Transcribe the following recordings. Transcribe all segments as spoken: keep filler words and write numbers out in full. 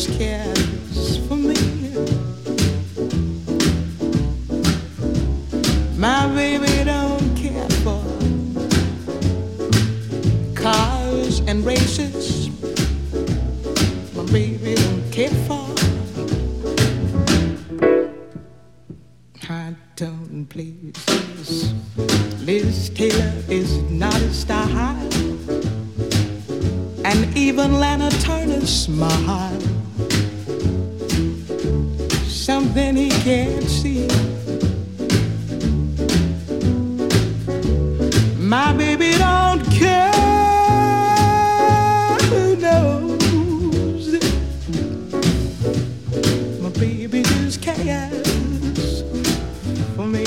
just cares for me. My baby don't care for cars and races. My baby don't care for high tone places. Liz Taylor is not a style, and even Lana Turner's smile, something he can't see. My baby don't care, who knows? My baby just cares for me.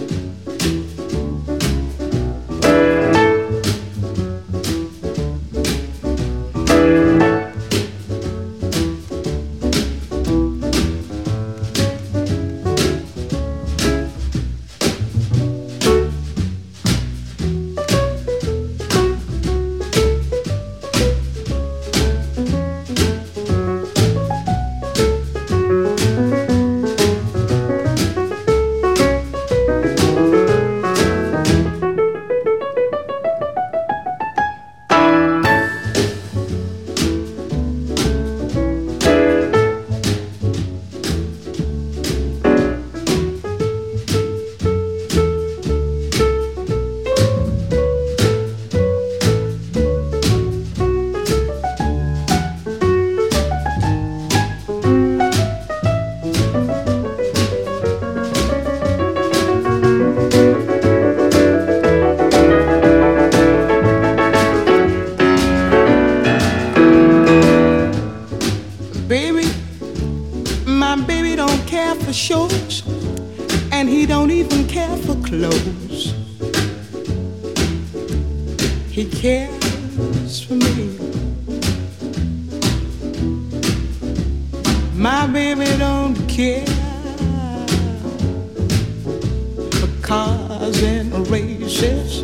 Shows, and he don't even care for clothes. He cares for me. My baby don't care for cars and races.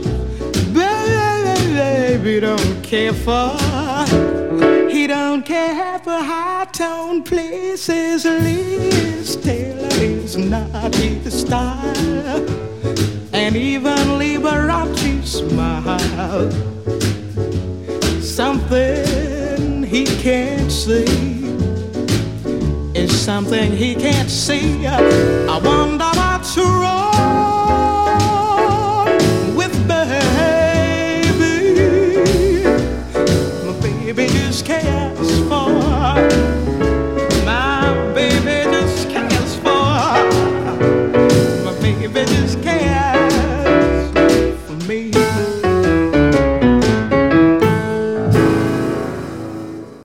Baby don't care for, he don't care for high-tone places. Liz Taylor is not his style, and even Liberace smile, something he can't see is something he can't see. I wonder what's wrong with baby. My baby just cares